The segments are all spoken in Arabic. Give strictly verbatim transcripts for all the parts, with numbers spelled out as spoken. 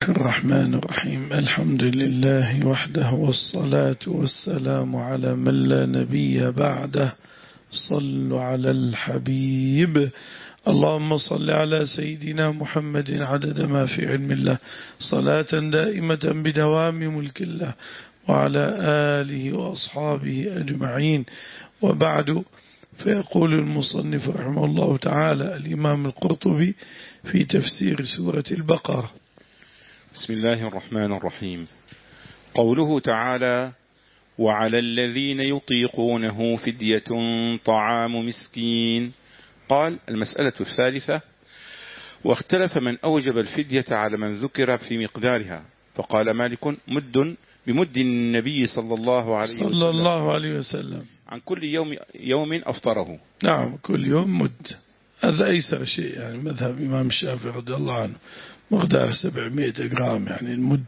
الرحمن الرحيم. الحمد لله وحده، والصلاة والسلام على من لا نبي بعده. صلوا على الحبيب. اللهم صل على سيدنا محمد عدد ما في علم الله، صلاة دائمة بدوام ملك الله، وعلى آله وأصحابه أجمعين. وبعد، فيقول المصنف رحمه الله تعالى الإمام القرطبي في تفسير سورة البقرة: بسم الله الرحمن الرحيم. قوله تعالى: وعلى الذين يطيقونه فدية طعام مسكين. قال: المسألة الثالثة: واختلف من أوجب الفدية على من ذكر في مقدارها، فقال مالك: مد بمد النبي صلى الله عليه وسلم صلى الله عليه وسلم عن كل يوم يوم أفطره. نعم، كل يوم مد. هذا أيسر شيء، يعني مذهب إمام الشافعي رضي الله عنه، مقدار سبعمائة جرام، يعني المد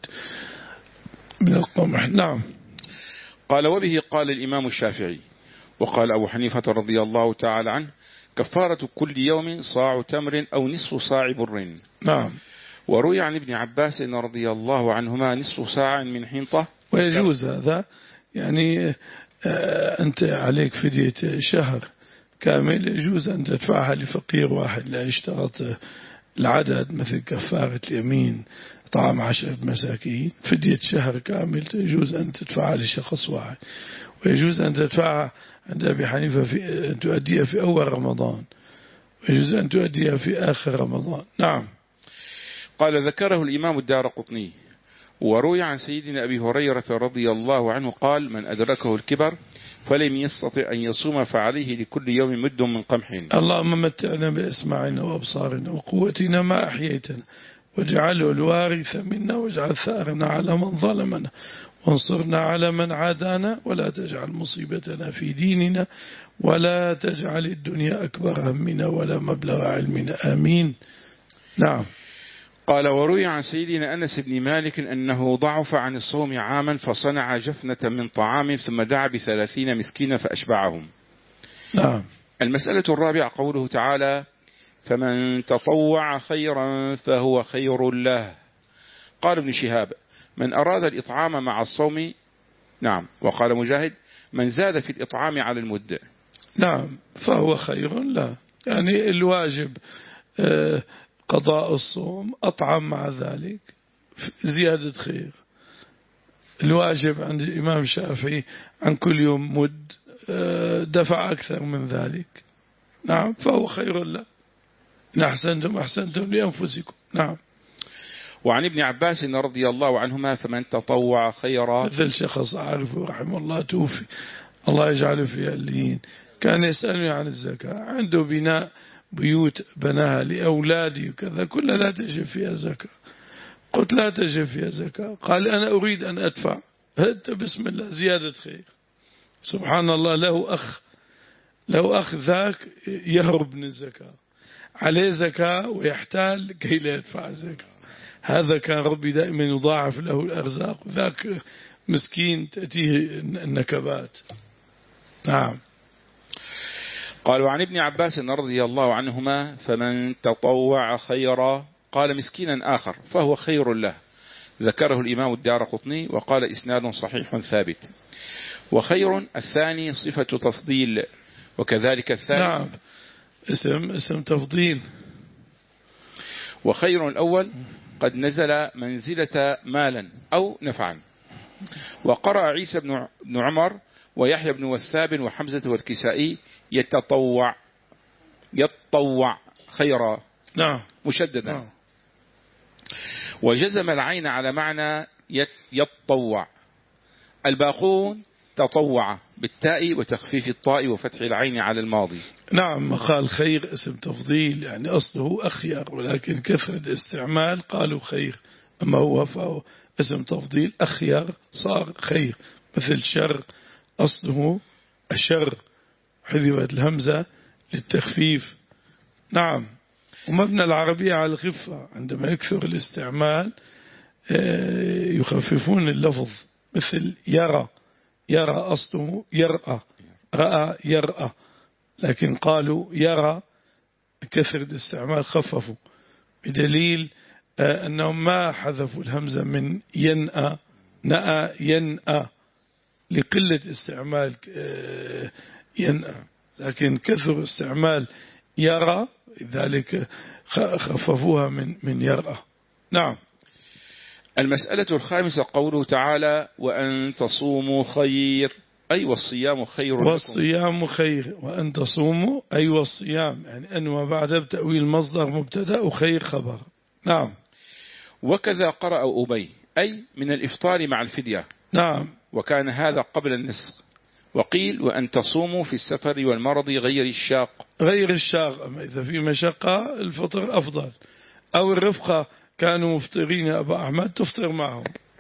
من القمح. نعم. قال: وبه قال الإمام الشافعي. وقال أبو حنيفة رضي الله تعالى عنه: كفارة كل يوم صاع تمر أو نصف صاع بر. نعم. وروي عن ابن عباس رضي الله عنهما نصف ساعة من حنطة. ويجوز هذا، يعني أنت عليك فدية شهر كامل، يجوز أن تدفعها لفقير واحد، لا يشترط العدد، مثل كفارة اليمين، طعام عشرة مساكين. فدية شهر كامل يجوز أن تدفعها لشخص واحد، ويجوز أن تدفعها عند أبي حنيفة في أن تؤديها في أول رمضان، ويجوز أن تؤديها في آخر رمضان. نعم. قال: ذكره الإمام الدارقطني. وروي عن سيدنا أبي هريرة رضي الله عنه قال: من أدركه الكبر فلم يستطع أن يصوم فعليه لكل يوم مد من قمح. اللهم متعنا بأسماعنا وأبصارنا وقوتنا ما أحييتنا، واجعله الوارث منا، واجعل ثأرنا على من ظلمنا، وانصرنا على من عادانا، ولا تجعل مصيبتنا في ديننا، ولا تجعل الدنيا أكبر همنا ولا مبلغ علمنا، آمين. نعم. قال: وروي عن سيدنا أنس بن مالك أنه ضعف عن الصوم عاما، فصنع جفنة من طعام ثم دعا بثلاثين مسكينا فأشبعهم. نعم. المسألة الرابعة قوله تعالى: فمن تطوع خيرا فهو خير له. قال ابن شهاب: من أراد الإطعام مع الصوم. نعم. وقال مجاهد: من زاد في الإطعام على المد. نعم، فهو خير له، يعني الواجب آه قضاء الصوم، أطعم مع ذلك زيادة خير. الواجب عند الإمام الشافعي عن كل يوم مد، دفع أكثر من ذلك. نعم، فهو خير له. إن أحسنتم أحسنتم لأنفسكم. نعم. وعن ابن عباس رضي الله عنهما: فمن تطوع خيرا. مثل شخص أعرفه رحمه الله توفي، الله يجعله في اللين، كان يسألني عن الزكاة، عنده بناء بيوت بناها لأولادي وكذا، كلها لا تجب فيها زكاة. قلت: لا تجب فيها زكاة. قال: أنا أريد أن أدفع. هد بسم الله، زيادة خير. سبحان الله، له أخ له أخ ذاك يهرب من الزكاة، عليه زكاة ويحتال كي لا يدفع الزكاة. هذا كان ربي دائما يضاعف له الأرزاق، ذاك مسكين تأتيه النكبات. نعم. قال: وعن ابن عباس رضي الله عنهما: فمن تطوع خيرا. قال مسكينا آخر: فهو خير له. ذكره الإمام الدارقطني وقال: إسناد صحيح ثابت. وخير الثاني صفة تفضيل، وكذلك الثالث. نعم، اسم اسم تفضيل. وخير الأول قد نزل منزلة مالا أو نفعا. وقرأ عيسى بن عمر ويحيى بن وثاب وحمزة والكسائي: يتطوع يتطوع خيرا. نعم، مشددا. نعم. وجزم العين على معنى يتطوع. الباقون تطوع بالتاء وتخفيف الطاء وفتح العين على الماضي. نعم، قال خير اسم تفضيل، يعني أصله أخير، ولكن كثرة استعمال قالوا خير، أما هو فهو اسم تفضيل، أخير صار خير. مثل شر أصله الشر، حذفت الهمزة للتخفيف. نعم. ومبنى العربية على الخفة، عندما يكثر الاستعمال يخففون اللفظ، مثل يرى يرى أصله يرأى، رأى يرأى، لكن قالوا يرى كثر الاستعمال خففوا، بدليل أنهم ما حذفوا الهمزة من ينأى نأى ينأى لقلة استعمال ينأى، لكن كثر استعمال يرى، لذلك خففوها من من يرى. نعم. المسألة الخامسة قوله تعالى وأن تصوموا خير، أي والصيام خير لكم. والصيام خير، وأن تصوموا أي والصيام، يعني أن وبعد بتأويل مصدر مبتدأ وخير خبر. نعم. وكذا قرأ أبي أي من الإفطار مع الفدية. نعم. وكان هذا قبل النسخ. وقيل وأن تصوموا في السفر والمرض غير الشاق. غير الشاق، أما إذا في مشقة الفطر أفضل، أو الرفقة كانوا مفطرين يا أبا أحمد تفطر معهم.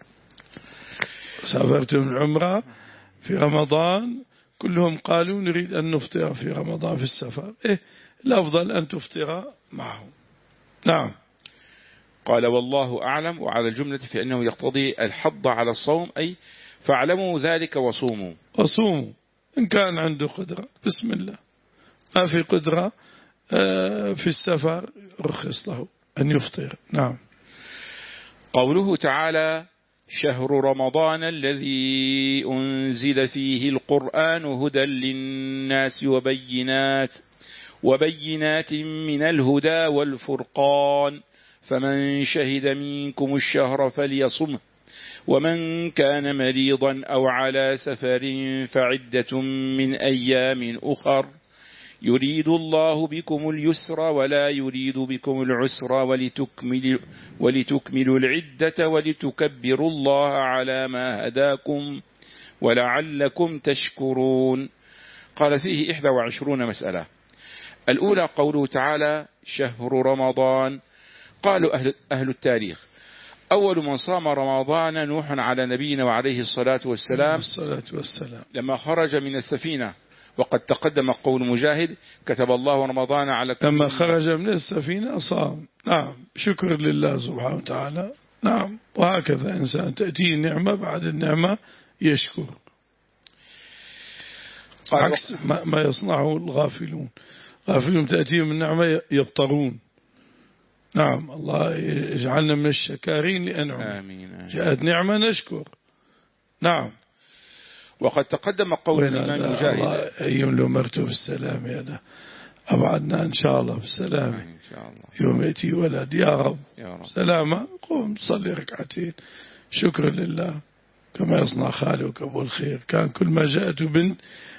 سافرت من عمرة في رمضان كلهم قالوا نريد أن نفطر في رمضان في السفر، إيه الأفضل أن تفطر معهم. نعم. قال والله أعلم. وعلى الجملة فإنه يقتضي الحض على الصوم، أي فاعلموا ذلك وصوموا. وصوموا إن كان عنده قدرة، بسم الله. ما في قدرة في السفر رخص له أن يفطر. نعم. قوله تعالى شهر رمضان الذي أنزل فيه القرآن هدى للناس وبينات وبينات من الهدى والفرقان فمن شهد منكم الشهر فليصمه ومن كان مريضا أو على سفر فعدة من أيام أخر يريد الله بكم اليسر ولا يريد بكم العسر ولتكملوا, ولتكملوا العدة ولتكبروا الله على ما هداكم ولعلكم تشكرون. قال فيه إحدى وعشرون مسألة. الأولى قوله تعالى شهر رمضان. قالوا أهل, أهل التاريخ أول من صام رمضان نوح على نبينا وعليه الصلاة والسلام, الصلاة والسلام لما خرج من السفينة. وقد تقدم قول مجاهد كتب الله رمضان على كل لما خرج من السفينة صام. نعم. شكر لله سبحانه وتعالى. نعم. وهكذا إنسان تأتيه نعمة بعد النعمة يشكر، عكس ما يصنعه الغافلون. غافلون تأتيهم النعمة يبطرون. نعم. الله يجعلنا من الشكارين لأنعم. جاءت نعمة نشكر. نعم. وقد تقدم قول الإمام مجاهد أيام لو مرتوا بالسلام يا ده أبعدنا إن شاء الله بالسلام إن شاء الله. يوم يأتي ولد يا رب, يا رب. سلامة قوم صلي ركعتين شكرا لله كما يصنع خالك أبو الخير. كان كل ما جاءت بنت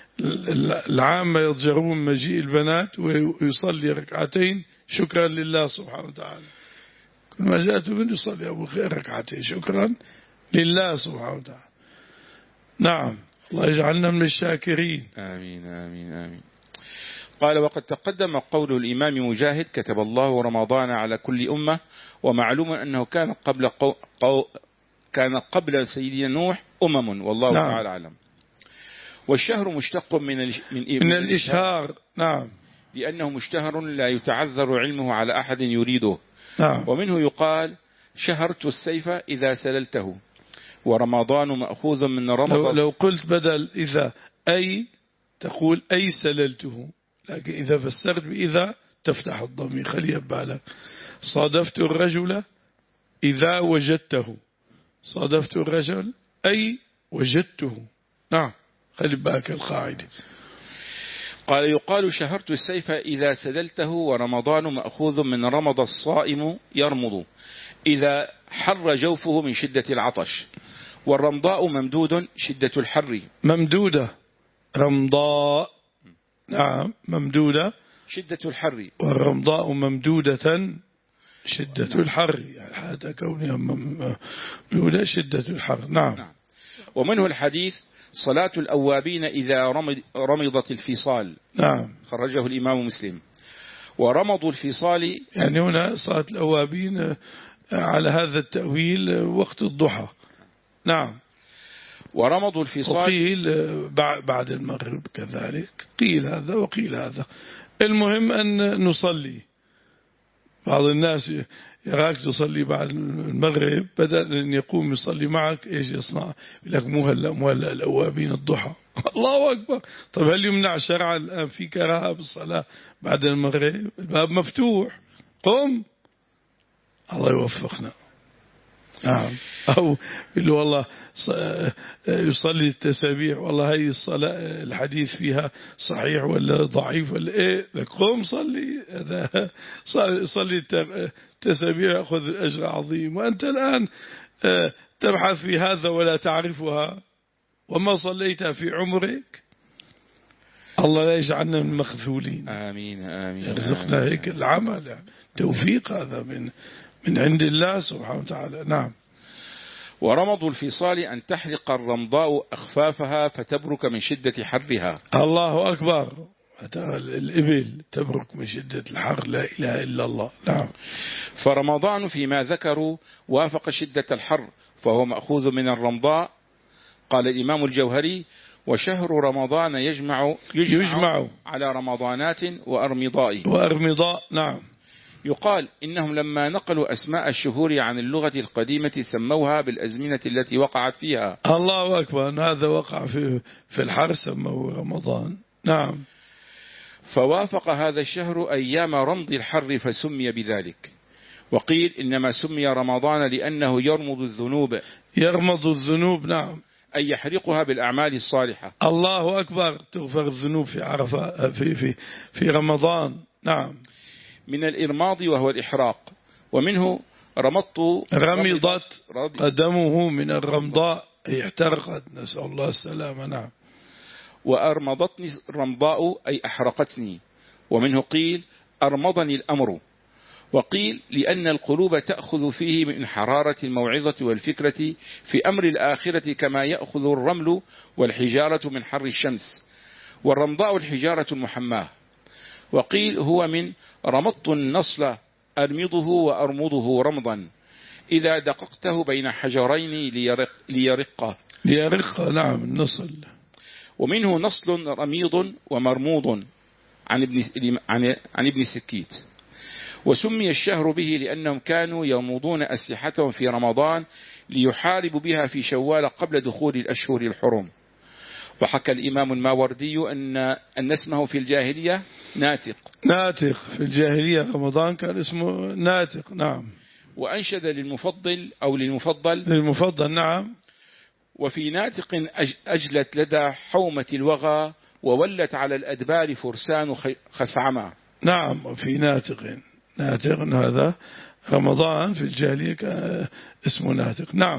العامة يضجرون مجيء البنات ويصلي ركعتين شكرا لله سبحانه وتعالى. كل ما جاءت بنت يصلي أبو الخير ركعتين شكرا لله سبحانه وتعالى. نعم. الله يجعلنا من الشاكرين. آمين آمين آمين. قال وقد تقدم قول الإمام مجاهد كتب الله رمضان على كل أمة. ومعلوم أنه كان قبل قو... قو... كان قبل سيدنا نوح أمم والله نعم. تعالى أعلم. والشهر مشتق من ال... من, من الإشهار. نعم. لأنه مشتهر لا يتعذر علمه على أحد يريده. نعم. ومنه يقال شهرت السيف إذا سللته ورمضان مأخوذ من رمضان. لو, لو قلت بدل إذا أي تقول أي سللته، لكن إذا فسرت بإذا تفتح الضمير. خلي بالك صادفت الرجل إذا وجدته. صادفت الرجل أي وجدته. نعم. خلي بالك القاعدة. قال يقال شهرت السيف إذا سللته ورمضان مأخوذ من رمض الصائم يرمض إذا حر جوفه من شدة العطش. والرمضاء ممدود شدة الحر. ممدودة رمضاء. نعم ممدودة شدة الحر. والرمضاء ممدودة شدة نعم. الحر يعني هذا كونها ممدودة شدة الحر. نعم. نعم. ومنه الحديث صلاة الأوابين إذا رمض رمضت الفصال. نعم. خرجه الإمام مسلم. ورمض الفصال يعني هنا صلاة الأوابين على هذا التأويل وقت الضحى. نعم. ورمض الفصال وقيل بعد المغرب كذلك. قيل هذا وقيل هذا. المهم أن نصلي. بعض الناس يراك تصلي بعد المغرب بدل أن يقوم يصلي معك إيش يصنع؟ يقول لك مهلا مهلا الأوابين الضحى. الله أكبر. طب هل يمنع شرعا الآن في كراهة بالصلاة بعد المغرب؟ الباب مفتوح. قم الله يوفقنا. نعم. أو اللي والله يصلي التسابيح، والله هاي الصلاة الحديث فيها صحيح ولا ضعيف ولا إيه، لك قوم صلي، صلي التسابيح يأخذ الأجر عظيم، وأنت الآن تبحث في هذا ولا تعرفها وما صليتها في عمرك. الله لا يجعلنا من المخذولين. آمين آمين. يرزقنا هيك العمل، يعني توفيق هذا من من عند الله سبحانه وتعالى. نعم. ورمض الفصال أن تحرق الرمضاء أخفافها فتبرك من شدة حرها. الله أكبر. الإبل تبرك من شدة الحر، لا إله إلا الله. نعم. فرمضان فيما ذكروا وافق شدة الحر فهو مأخوذ من الرمضاء. قال الإمام الجوهري: وشهر رمضان يجمع, يجمع, يجمع على رمضانات وأرمضاء وأرمضاء. نعم. يقال إنهم لما نقلوا أسماء الشهور عن اللغة القديمة سموها بالأزمنة التي وقعت فيها. الله أكبر. هذا وقع في في الحر سموه رمضان. نعم. فوافق هذا الشهر أيام رمض الحر فسمي بذلك. وقيل إنما سمي رمضان لأنه يرمض الذنوب. يرمض الذنوب. نعم. أي يحرقها بالأعمال الصالحة. الله أكبر. تغفر الذنوب في عرفة في في في رمضان. نعم. من الإرماض وهو الإحراق، ومنه رمضت رمضت قدمه من الرمضاء، احترقت، نسأل الله السلامة. نعم. وأرمضتني الرمضاء أي أحرقتني، ومنه قيل أرمضني الأمر، وقيل لأن القلوب تأخذ فيه من حرارة الموعظة والفكرة في أمر الآخرة كما يأخذ الرمل والحجارة من حر الشمس، والرمضاء الحجارة المحماة. وقيل هو من رمضت النصل أرمضه وأرمضه رمضا إذا دققته بين حجرين ليرق ليرقه ليرق. نعم. النصل. ومنه نصل رميض ومرموض عن ابن عن عن ابن سكيت. وسمي الشهر به لأنهم كانوا يموضون أسلحتهم في رمضان ليحاربوا بها في شوال قبل دخول الأشهر الحرم. وحكى الإمام الماوردي أن أن اسمه في الجاهلية ناتق. ناتق في الجاهلية رمضان كان اسمه ناتق. نعم. وأنشد للمفضل أو للمفضل للمفضل. نعم. وفي ناتق أجلت لدى حومة الوغى وولت على الأدبار فرسان خثعما. نعم. في ناتق. ناتق هذا رمضان في الجاهلية كان اسمه ناتق. نعم.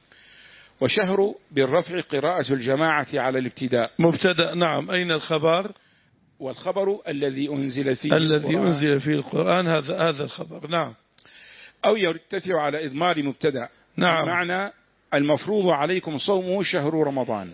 وشهر بالرفع قراءة الجماعة على الابتداء. مبتدأ. نعم. أين الخبر؟ والخبر الذي أنزل فيه الذي القرآن. أنزل فيه القرآن. هذا هذا الخبر. نعم. أو يرتفع على إضمار مبتدأ. نعم. معنى المفروض عليكم صومه شهر رمضان.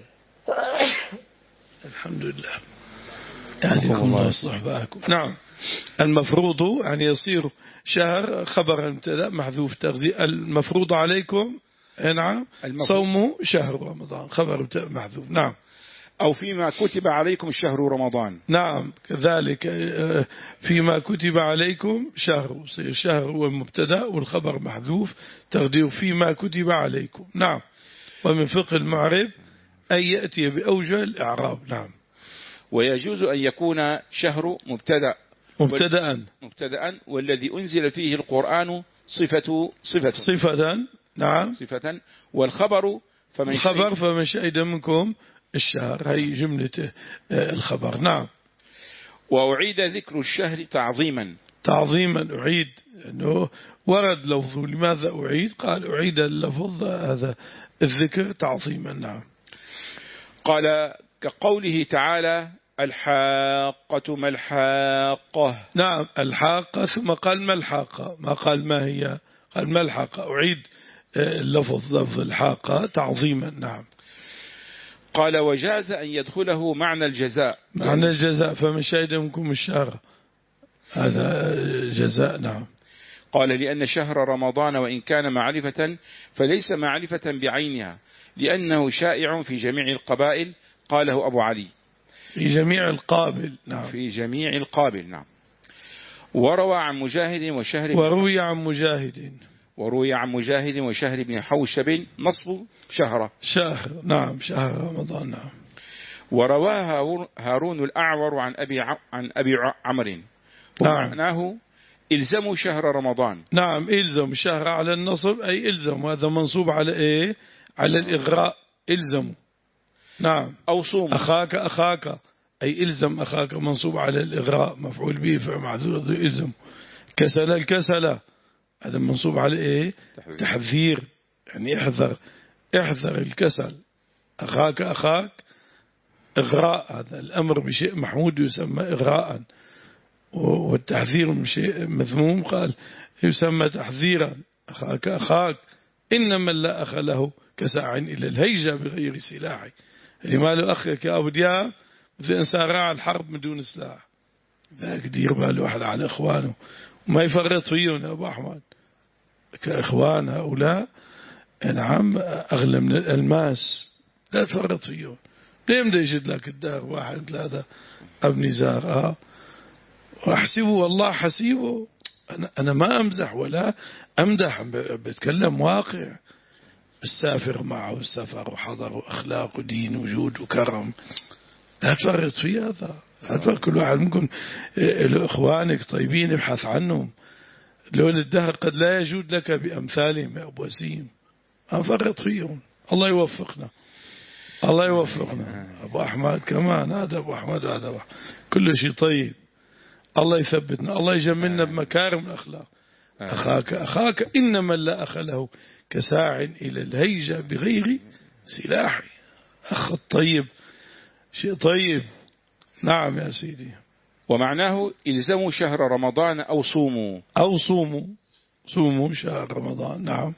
الحمد لله. يهديكم الله ويصلح بالكم. نعم. المفروض يعني يصير شهر خبر مبتدأ محذوف تقدير. المفروض عليكم. نعم. صومه شهر رمضان خبر مبتدأ محذوف. نعم. أو فيما كتب عليكم شهر رمضان. نعم. كذلك فيما كتب عليكم شهر، يصير شهر والمبتدأ والخبر محذوف تقدير فيما كتب عليكم. نعم. ومن فقه المعرب أن يأتي بأوجه الإعراب. نعم. ويجوز أن يكون شهر مبتدأ مبتدأ مبتدأ والذي أنزل فيه القرآن صفة صفة صفة. نعم. صفة. والخبر فمن الخبر فمن شهد منكم الشهر. هي جملة الخبر. نعم. وأعيد ذكر الشهر تعظيما. تعظيما أعيد أنه ورد لفظه. لماذا أعيد؟ قال أعيد اللفظ هذا الذكر تعظيما. نعم. قال كقوله تعالى الحاقة ما الحاقة. نعم. الحاقة ثم قال ما الحاقة، ما قال ما هي، قال ما الحاقة. أعيد اللفظ لفظ الحاقة تعظيما. نعم. قال وجاز أن يدخله معنى الجزاء. معنى الجزاء فمن شهد منكم الشهر هذا جزاء. نعم. قال لأن شهر رمضان وإن كان معرفة فليس معرفة بعينها لأنه شائع في جميع القبائل. قاله أبو علي. في جميع القابل. نعم. في جميع القابل. نعم. وروى عن مجاهد وشهر وروي عن مجاهد وروي عن مجاهد وشهر بن حوشب نصب شهر شهر. نعم. شهر رمضان. نعم. ورواها هارون الأعور عن أبي عن أبي عمرو ومعناه إلزموا شهر رمضان. نعم إلزم شهر على النصب أي إلزم، هذا منصوب على إيه؟ على الإغراء، إلزموا. نعم. أو صوموا. أخاك أخاك أي إلزم أخاك، منصوب على الإغراء، مفعول به فعل محذوف إلزم. كسل الكسل هذا منصوب على إيه؟ تحذير, تحذير. يعني احذر احذر الكسل. أخاك أخاك إغراء، هذا الأمر بشيء محمود يسمى إغراء، والتحذير من شيء مذموم قال يسمى تحذيرا. أخاك أخاك إنما لا أخ له كساع إلى الهيجة بغير سلاح. اللي ما له أخك يا أبو دياب مثل إنسان راعى الحرب من دون سلاح، ذاك دير باله واحد على إخوانه وما يفرط فيهم يا أبو أحمد. كإخوان هؤلاء نعم أغلى من الألماس، لا تفرط فيهم. ليه بده يجد لك الدار واحد ثلاثة أبني زار آه وأحسبه والله حسيبه. أنا, أنا ما أمزح ولا أمدح، بتكلم واقع. السافر معه السفر وحضر وأخلاق ودين وجود وكرم، لا تفرط في هذا. هذا كل واحد منكم إخوانك طيبين ابحث عنهم، لون الدهر قد لا يجود لك بأمثالهم يا أبو وسيم، ما فرط فيهم. الله يوفقنا الله يوفقنا. أبو أحمد كمان هذا أبو أحمد هذا أبو. كل شيء طيب. الله يثبتنا، الله يجملنا بمكارم الأخلاق. أخاك أخاك إنما لا أخ له كساع إلى الهيجة بغير سلاح. أخ الطيب شيء طيب. نعم يا سيدي. ومعناه إلزموا شهر رمضان أو صوموا أو صوموا صوموا شهر رمضان. نعم.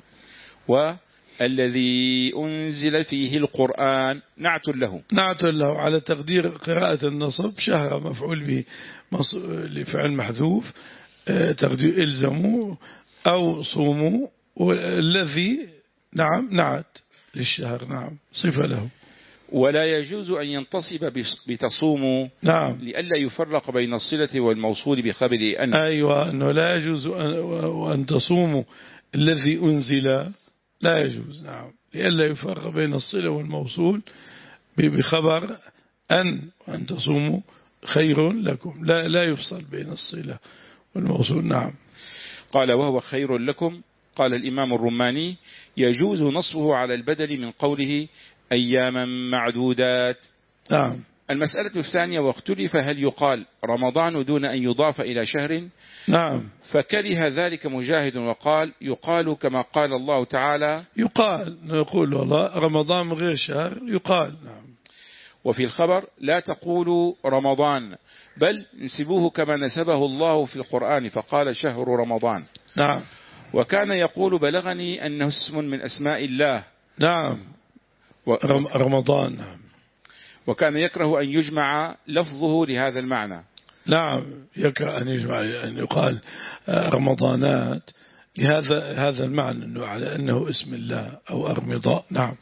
والذي أنزل فيه القرآن نعت له نعت له على تقدير قراءة النصب، شهر مفعول به لفعل محذوف، تقدير إلزموا أو صوموا، والذي نعم نعت للشهر. نعم صفة له. ولا يجوز أن ينتصب بتصوموا نعم لئلا يفرق بين الصلة والموصول بخبر أن. أيوة أنه لا يجوز أن تصوموا الذي أنزل، لا يجوز. نعم لئلا يفرق بين الصلة والموصول بخبر أن وأن تصوموا خير لكم، لا لا يفصل بين الصلة والموصول. نعم. قال وهو خير لكم. قال الإمام الرماني يجوز نصبه على البدل من قوله أياما معدودات. نعم. المسألة الثانية واختلف هل يقال رمضان دون أن يضاف إلى شهر. نعم. فكره ذلك مجاهد وقال يقال كما قال الله تعالى. يقال نقول والله رمضان من غير شهر يقال. نعم. وفي الخبر لا تقولوا رمضان بل انسبوه كما نسبه الله في القرآن فقال شهر رمضان. نعم. وكان يقول بلغني أنه اسم من أسماء الله. نعم. و... رمضان. نعم. وكان يكره أن يجمع لفظه لهذا المعنى. نعم يكره أن يجمع أن يقال رمضانات لهذا هذا المعنى أنه على أنه اسم الله أو أرمضاء. نعم.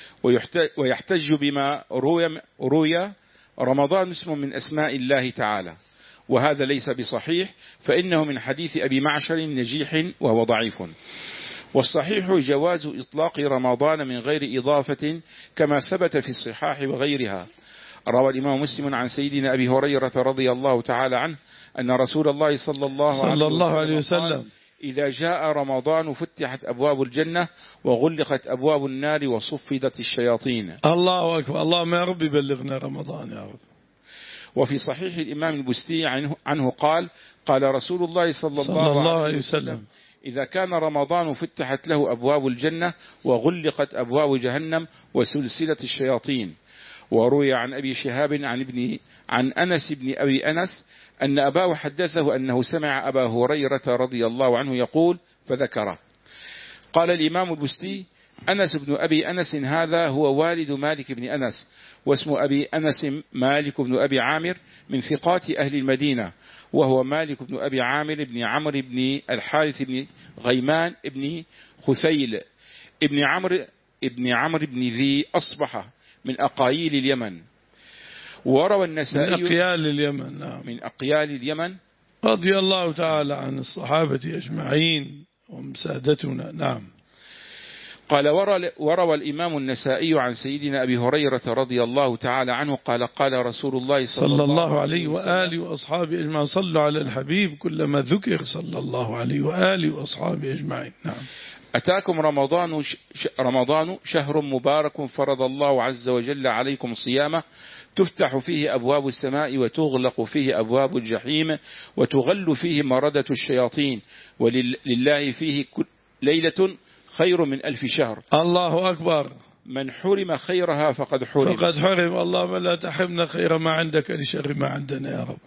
ويحتج بما روي, روي رمضان اسم من أسماء الله تعالى، وهذا ليس بصحيح فإنه من حديث أبي معشر نجيح وهو ضعيف. والصحيح جواز إطلاق رمضان من غير إضافة كما ثبت في الصحاح وغيرها. روى الإمام مسلم عن سيدنا أبي هريرة رضي الله تعالى عنه أن رسول الله صلى الله, صلى الله عليه عليه وسلم, وسلم إذا جاء رمضان فتحت أبواب الجنة وغلقت أبواب النار وصفدت الشياطين. الله أكبر. اللهم يا رب بلغنا رمضان يا رب. وفي صحيح الإمام البستي عنه, عنه قال قال رسول الله صلى الله, صلى الله عليه وسلم, وسلم إذا كان رمضان فتحت له أبواب الجنة وغلقت أبواب جهنم وسلسلة الشياطين. وروي عن أبي شهاب عن ابن عن أنس بن أبي أنس أن أباه حدثه أنه سمع أبا هريرة رضي الله عنه يقول فذكره. قال الإمام البستي أنس بن أبي أنس هذا هو والد مالك بن أنس، واسم أبي أنس مالك بن أبي عامر من ثقات أهل المدينة، وهو مالك بن أبي عامر بن عمرو بن الحارث بن غيمان بن خثيل ابن عمرو ابن عمرو بن ذي أصبح من أقايل اليمن. وروى النسائي من أقيال اليمن. نعم. من أقيال اليمن رضي الله تعالى عن الصحابة أجمعين وهم سادتنا. نعم. قال وروى الإمام النسائي عن سيدنا أبي هريرة رضي الله تعالى عنه قال قال رسول الله صلى, صلى الله عليه وآله وأصحابه أجمعين. صلوا على الحبيب كلما ذكر صلى الله عليه وآله وأصحابه أجمعين. نعم. أتاكم رمضان رمضان شهر مبارك فرض الله عز وجل عليكم صيامه تفتح فيه أبواب السماء وتغلق فيه أبواب الجحيم وتغل فيه مردة الشياطين ولله فيه ليلة خير من ألف شهر. الله أكبر. من حرم خيرها فقد حرم فقد حرم. اللهم لا تحرمنا خير ما عندك لشر ما عندنا يا رب.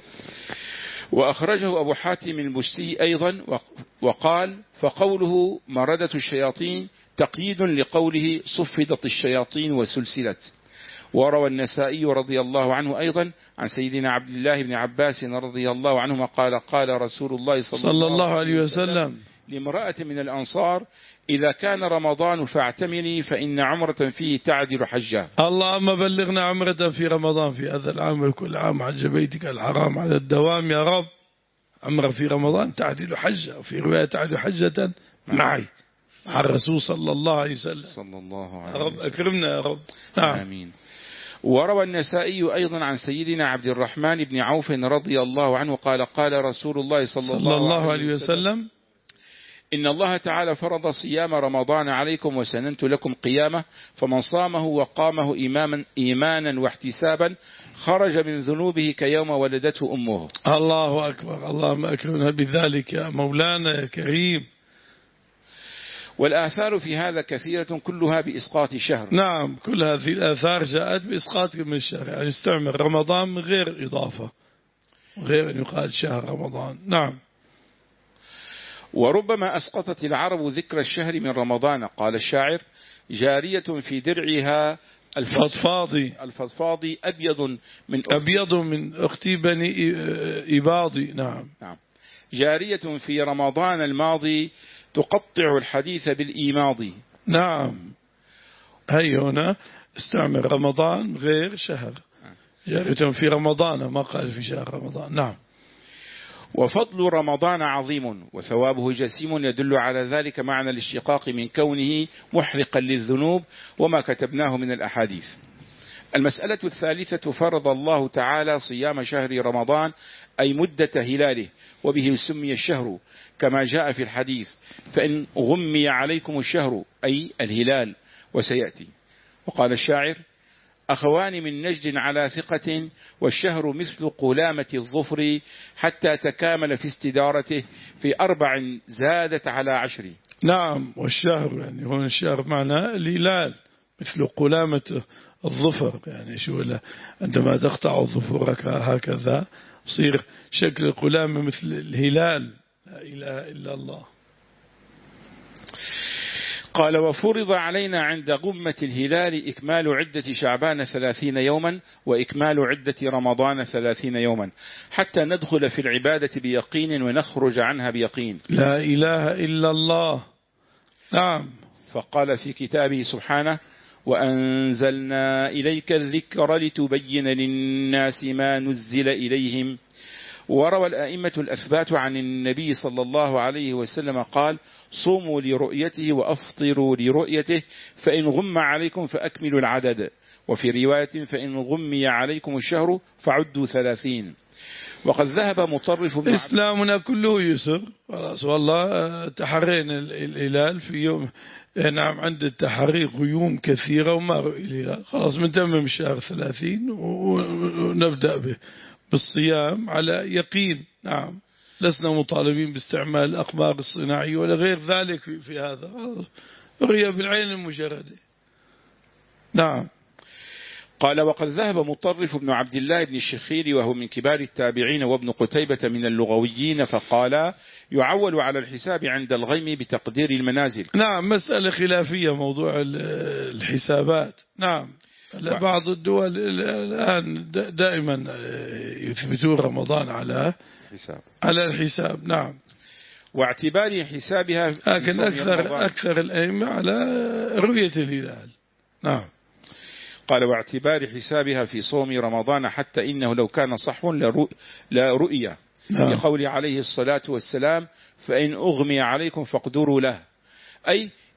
وأخرجه أبو حاتم البستي أيضا وقال فقوله مردة الشياطين تقييد لقوله صفدت الشياطين وسلسلت. وروى النسائي رضي الله عنه أيضا عن سيدنا عبد الله بن عباس رضي الله عنهما قال قال رسول الله صلى, صلى الله عليه وسلم لامرأة من الأنصار إذا كان رمضان فاعتمري فإن عمرة فيه تعدل حجة. اللهم بلغنا عمرة في رمضان في هذا العام وكل عام حج بيتك الحرام على الدوام يا رب. عمرة في رمضان تعدل حجة وفي رواية تعدل حجة معي مع الرسول صلى الله عليه وسلم. صلى الله عليه وسلم. يا رب أكرمنا يا رب. نعم. آمين. وروى النسائي أيضا عن سيدنا عبد الرحمن بن عوف رضي الله عنه قال قال رسول الله صلى, صلى الله عليه وسلم إن الله تعالى فرض صيام رمضان عليكم وسننت لكم قيامه فمن صامه وقامه إيمانا, إيمانا واحتسابا خرج من ذنوبه كيوم ولدته أمه. الله أكبر. اللهم أكرمنا بذلك يا مولانا يا كريم. والآثار في هذا كثيرة كلها بإسقاط شهر. نعم كل هذه الآثار جاءت بإسقاط من الشهر يعني استعمل رمضان من غير إضافة غير أن يقال شهر رمضان. نعم. وربما أسقطت العرب ذكر الشهر من رمضان. قال الشاعر جارية في درعها الفضفاضي الفضفاضي أبيض من أخت أبيض من أختي بني إباضي. نعم. نعم. جارية في رمضان الماضي تقطع الحديث بالإيماضي. نعم. هي هنا استعمل رمضان غير شهر. جارية في رمضان ما قال في شهر رمضان. نعم. وفضل رمضان عظيم وثوابه جسيم يدل على ذلك معنى الاشتقاق من كونه محرقا للذنوب وما كتبناه من الأحاديث. المسألة الثالثة فرض الله تعالى صيام شهر رمضان أي مدة هلاله وبه سمي الشهر كما جاء في الحديث فإن غمي عليكم الشهر أي الهلال وسيأتي. وقال الشاعر أخوان من نجد على ثقة والشهر مثل قلامة الظفر حتى تكامل في استدارته في أربع زادت على عشر. نعم. والشهر يعني هون الشهر معناه الهلال مثل قلامة الظفر يعني شو لا عندما تقطع ظفرك هكذا يصير شكل القلامة مثل الهلال. لا إله إلا الله. قال وفرض علينا عند غمة الهلال إكمال عدة شعبان ثلاثين يوما وإكمال عدة رمضان ثلاثين يوما حتى ندخل في العبادة بيقين ونخرج عنها بيقين. لا إله إلا الله. نعم. فقال في كتابه سبحانه وأنزلنا إليك الذكر لتبين للناس ما نزل إليهم. وروى الآئمة الأثبات عن النبي صلى الله عليه وسلم قال صوموا لرؤيته وأفطروا لرؤيته فإن غم عليكم فأكملوا العدد. وفي رواية فإن غمي عليكم الشهر فعدوا ثلاثين. وقد ذهب مطرف بن إسلامنا كله يسر خلاص والله تحرينا الهلال في يوم نعم عند التحري غيوم كثيرة وما رؤي الهلال خلاص بنتمم الشهر ثلاثين ونبدأ به بالصيام على يقين. نعم. لسنا مطالبين باستعمال الأقمار الصناعية ولا غير ذلك في, في هذا رؤية بالعين المجردة. نعم. قال وقد ذهب مطرف بن عبد الله بن الشخير وهو من كبار التابعين وابن قتيبة من اللغويين فقال يعول على الحساب عند الغيم بتقدير المنازل. نعم. مسألة خلافية موضوع الحسابات. نعم. بعض الدول الآن دائما يثبتون رمضان على حساب. على الحساب. نعم. واعتبار حسابها لكن أكثر أكثر الأئمة على رؤية الهلال. نعم. قال واعتبار حسابها في صوم رمضان حتى إنه لو كان صحو لرؤية. نعم. لقول عليه الصلاة والسلام فإن أغمي عليكم فاقدروا له أي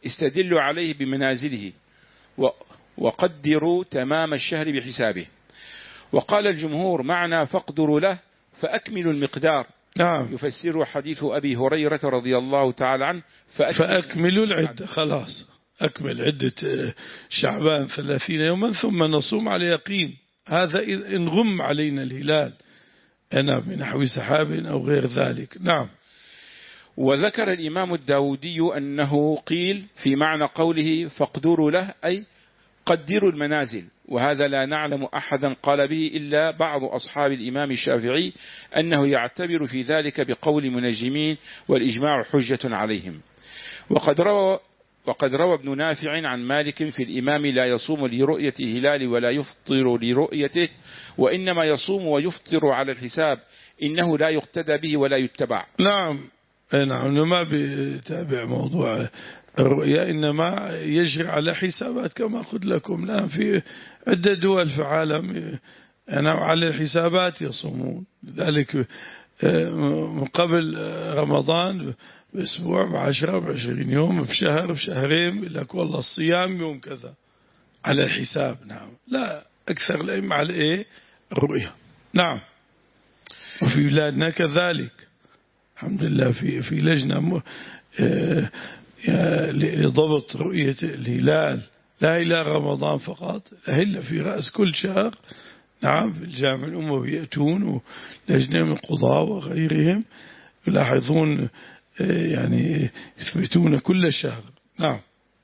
استدلوا عليه بمنازله وقدروا تمام الشهر بحسابه. وقال الجمهور معنى فاقدروا له فأكملوا المقدار، نعم. يفسر حديث أبي هريرة رضي الله تعالى عنه فأكملوا, فأكملوا العدة، خلاص أكمل عدة شعبان ثلاثين يوما ثم نصوم على يقين. هذا إن غم علينا الهلال أنا بنحو سحاب أو غير ذلك. نعم. وذكر الإمام الداودي أنه قيل في معنى قوله فاقدروا له أي قدروا المنازل، وهذا لا نعلم أحدا قال به إلا بعض أصحاب الإمام الشافعي أنه يعتبر في ذلك بقول منجمين والإجماع حجة عليهم. وقد روى وقد روى ابن نافع عن مالك في الإمام لا يصوم لرؤية الهلال ولا يفطر لرؤيته وإنما يصوم ويفطر على الحساب إنه لا يقتدى به ولا يتبع. نعم نعم، ما بيتابع موضوع الرؤيا، إنما يجري على حسابات كما قلت لكم الآن في عدة دول في العالم أنا على الحسابات يصومون. لذلك من قبل رمضان بأسبوع بعشرة بعشرين يوم بشهر بشهرين لك والله الصيام يوم كذا على الحساب. نعم، لا أكثر الأئمة على إيه الرؤيا. نعم. وفي بلادنا كذلك الحمد لله في في لجنة لضبط رؤية الهلال، لا إلى رمضان فقط، إلا في رأس كل شهر. نعم، في الجامع الأموي يأتون ولجنة من القضاء وغيرهم يلاحظون يعني يثبتون كل شهر. نعم.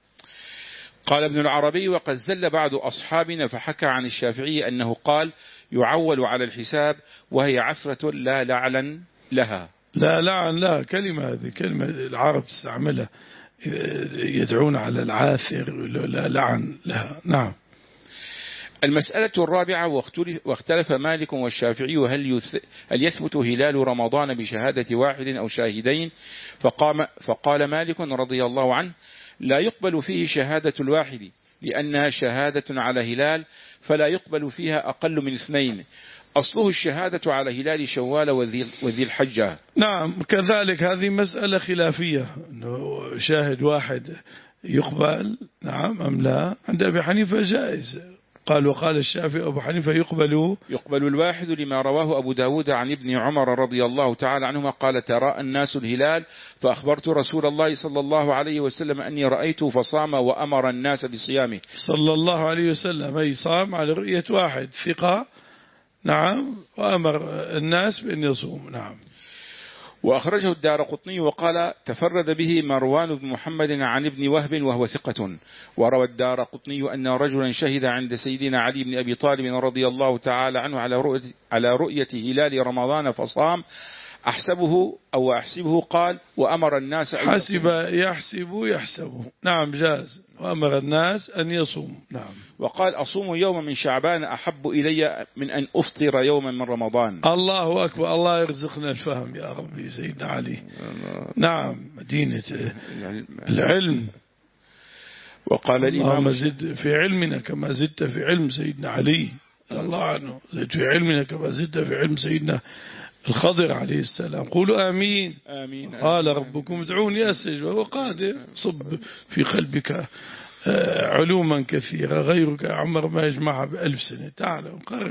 قال ابن العربي وقد زل بعض أصحابنا فحكى عن الشافعي أنه قال يعول على الحساب وهي عسرة لا لعن لها. لا لعن لها كلمة، هذه كلمة العرب تستعملها يدعون على العاثر، لا لعن لها. نعم. المسألة الرابعة واختلف مالك والشافعي هل هل يثبت هلال رمضان بشهادة واحد أو شاهدين؟ فقام فقال مالك رضي الله عنه لا يقبل فيه شهادة الواحد لأنها شهادة على هلال فلا يقبل فيها أقل من اثنين، أصله الشهادة على هلال شوال وذي الحجة. نعم، كذلك هذه مسألة خلافية أنه شاهد واحد يقبل نعم أم لا. عند أبي حنيفة جائز، قال وقال الشافعي أبو حنيفة يقبل يقبل الواحد لما رواه أبو داود عن ابن عمر رضي الله تعالى عنهما قال تراءى الناس الهلال فأخبرت رسول الله صلى الله عليه وسلم أني رأيته فصام وأمر الناس بصيامه. صلى الله عليه وسلم أي صام على رؤية واحد ثقة. نعم، وأمر الناس بأن يصوم. نعم. وأخرجه الدارقطني وقال تفرد به مروان بن محمد عن ابن وهب وهو ثقة. وروى الدارقطني أن رجلا شهد عند سيدنا علي بن أبي طالب رضي الله تعالى عنه على رؤية, على رؤية هلال رمضان فصام أحسبه أو أحسبه قال وأمر الناس أن حسب يحسب يحسبه. نعم جاز، وأمر الناس أن يصوم. نعم. وقال أصوم يوما من شعبان أحب إلي من أن أفطر يوما من رمضان. الله أكبر، الله يرزقنا الفهم يا ربي سيدنا علي. نعم، مدينة العلم. وقال اللهم زد في علمنا كما زدت في علم سيدنا علي الله عنه، زد في علمنا كما زدت في علم سيدنا الخضر عليه السلام. قولوا آمين. آمين. قال ربكم ادعوني أستجب، وهو قادر. صب في قلبك علوما كثيرة غيرك عمر ما يجمعها بألف سنة. تعالى قرب.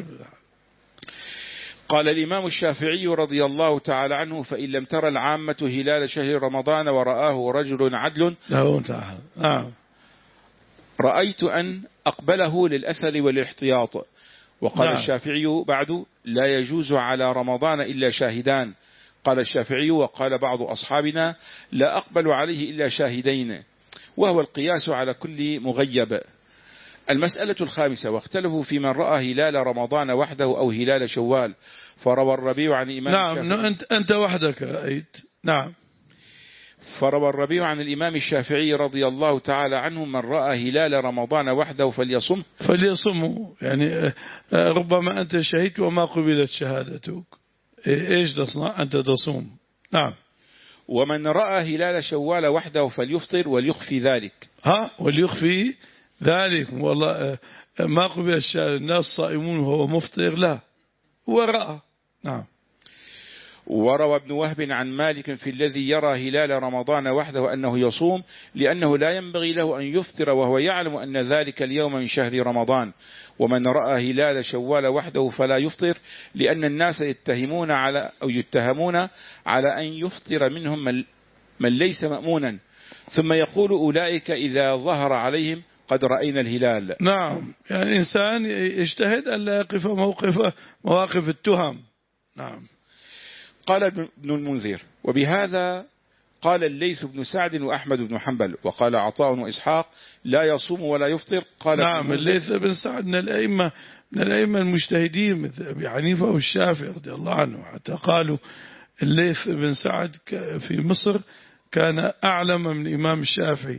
قال الإمام الشافعي رضي الله تعالى عنه فإن لم ترى العامة هلال شهر رمضان ورآه رجل عدل نعم رأيت أن أقبله للأثر والاحتياط. وقال نعم. الشافعي بعد لا يجوز على رمضان إلا شاهدان. قال الشافعي وقال بعض أصحابنا لا أقبل عليه إلا شاهدين، وهو القياس على كل مغيب. المسألة الخامسة واختلفوا في من رأى هلال رمضان وحده أو هلال شوال. فروى الربيع عن الإمام نعم الشافعي أنت, أنت وحدك رأيت. نعم. فروى الربيع عن الإمام الشافعي رضي الله تعالى عنه من رأى هلال رمضان وحده فليصم فليصمه. يعني ربما أنت شهدت وما قبلت شهادتك، إيش تصنع؟ أنت تصوم. نعم. ومن رأى هلال شوال وحده فليفطر وليخفي ذلك. ها وليخفي ذلك والله ما قبل الشهادة، الناس صائمون وهو مفطر لا هو رأى. نعم. وروى ابن وهب عن مالك في الذي يرى هلال رمضان وحده أنه يصوم لأنه لا ينبغي له أن يفطر وهو يعلم أن ذلك اليوم من شهر رمضان، ومن رأى هلال شوال وحده فلا يفطر لأن الناس يتهمون على أو يتهمون على أن يفطر منهم من, من ليس مأمونا، ثم يقول أولئك إذا ظهر عليهم قد رأينا الهلال. نعم، يعني إنسان يجتهد أن لا يقف موقف مواقف التهم. نعم. قال ابن المنذر: وبهذا قال الليث بن سعد وأحمد بن حنبل، وقال عطاء وإسحاق: لا يصوم ولا يفطر. قال نعم، الليث بن سعد من الأئمة من الأئمة المجتهدين مثل أبي حنيفة والشافعي رضي الله عنه، حتى قالوا الليث بن سعد في مصر كان أعلم من الإمام الشافعي،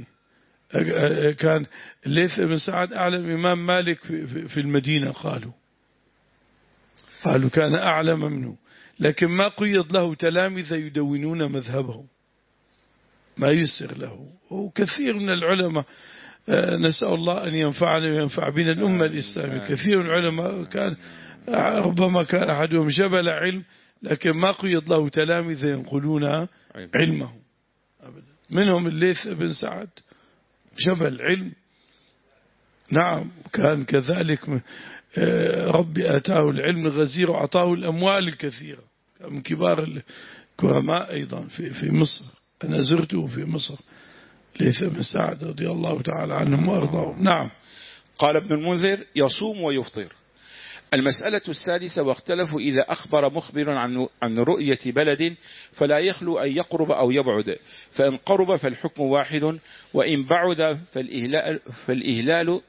كان الليث بن سعد أعلم من الإمام مالك في المدينة، قالوا قالوا كان أعلم منه، لكن ما قيض له تلامذة يدونون مذهبه، ما يسر له. وكثير من العلماء نسأل الله أن ينفعنا وينفع بنا الأمة الإسلامية، كثير من العلماء كان ربما كان أحدهم جبل علم لكن ما قيض له تلامذة ينقلون علمه أبدا. منهم الليث بن سعد جبل علم. نعم، كان كذلك ربي آتاه العلم الغزير وأعطاه الأموال الكثيرة، كان من كبار الكرماء أيضا في في مصر. أنا زرته في مصر ليث بن سعد رضي الله تعالى عنهم وأرضاهم. نعم. قال ابن المنذر: يصوم ويفطر. المسألة السادسة: واختلفوا إذا أخبر مخبر عن عن رؤية بلد فلا يخلو أن يقرب أو يبعد، فإن قرب فالحكم واحد، وإن بعد فالإهلال, فالإهلال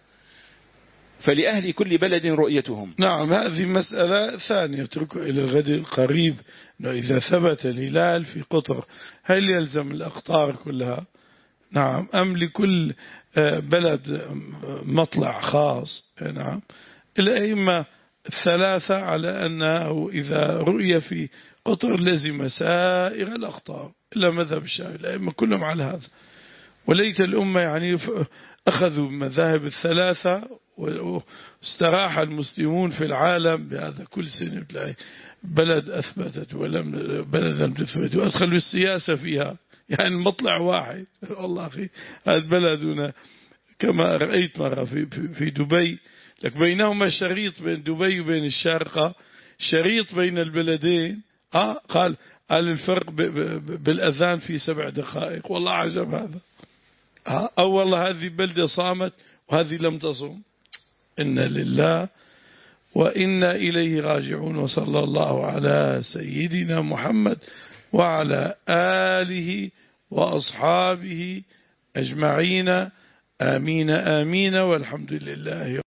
فلأهل كل بلد رؤيتهم. نعم، هذه مسألة ثانية اتركوا إلى الغد القريب، إنه إذا ثبت الهلال في قطر هل يلزم الأقطار كلها؟ نعم، أم لكل بلد مطلع خاص؟ نعم، الأئمة الثلاثة على أنه إذا رؤية في قطر لزم سائر الأقطار إلا مذهب الشافعي، الأئمة كلهم على هذا. وليت الأمة يعني أخذوا مذاهب الثلاثة واستراح المسلمون في العالم بهذا. كل سنة تلاقي بلد أثبتت ولم بلد لم تثبت، وأدخلوا السياسة فيها، يعني المطلع واحد. والله أخي هذا بلدنا كما رأيت مرة في في دبي، لك بينهما شريط بين دبي وبين الشارقة، شريط بين البلدين. آه قال قال الفرق بالأذان في سبع دقائق. والله عجب هذا. آه أو والله هذه بلدة صامت وهذه لم تصم. إن لله وإنا إليه راجعون. وصلى الله على سيدنا محمد وعلى آله وأصحابه أجمعين. آمين آمين والحمد لله.